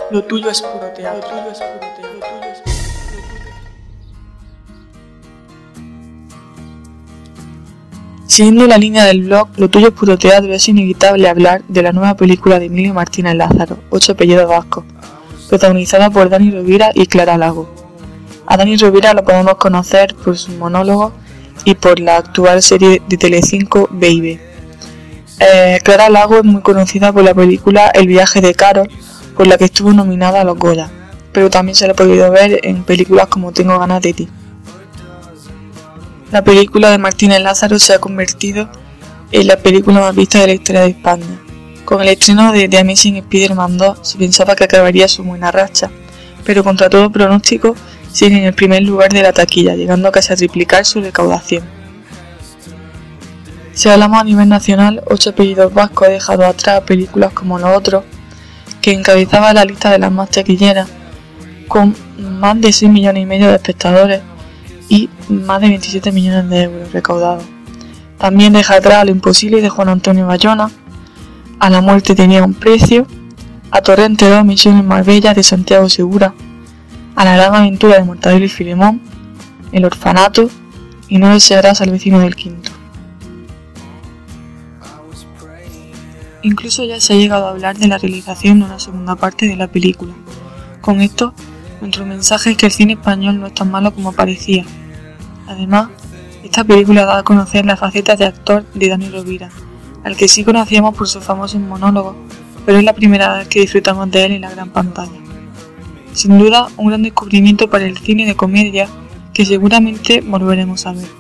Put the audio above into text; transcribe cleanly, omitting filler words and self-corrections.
Lo tuyo es puro teatro. Lo tuyo es puro teatro. Siguiendo la línea del blog Lo tuyo es puro teatro, es inevitable hablar de la nueva película de Emilio Martínez Lázaro, 8 apellidos vascos, protagonizada por Dani Rovira y Clara Lago. A Dani Rovira lo podemos conocer por sus monólogos y por la actual serie de Telecinco Baby. Clara Lago es muy conocida por la película El viaje de Carol, por la que estuvo nominada a los Goya, pero también se la ha podido ver en películas como Tengo ganas de ti. La película de Martínez Lázaro se ha convertido en la película más vista de la historia de España. Con el estreno de The Amazing Spider-Man 2 se pensaba que acabaría su buena racha, pero contra todo pronóstico sigue en el primer lugar de la taquilla, llegando casi a triplicar su recaudación. Si hablamos a nivel nacional, 8 apellidos vascos ha dejado atrás películas como Los Otros, que encabezaba la lista de las más taquilleras, con más de 6 millones y medio de espectadores y más de 27 millones de euros recaudados. También deja atrás Lo imposible de Juan Antonio Bayona, A la muerte tenía un precio, A Torrente 2, Misiones Marbella de Santiago Segura, A la gran aventura de Mortadelo y Filemón, El orfanato y No desearás al vecino del quinto. Incluso ya se ha llegado a hablar de la realización de una segunda parte de la película. Con esto, nuestro mensaje es que el cine español no es tan malo como parecía. Además, esta película da a conocer la faceta de actor de Dani Rovira, al que sí conocíamos por sus famosos monólogos, pero es la primera vez que disfrutamos de él en la gran pantalla. Sin duda, un gran descubrimiento para el cine de comedia que seguramente volveremos a ver.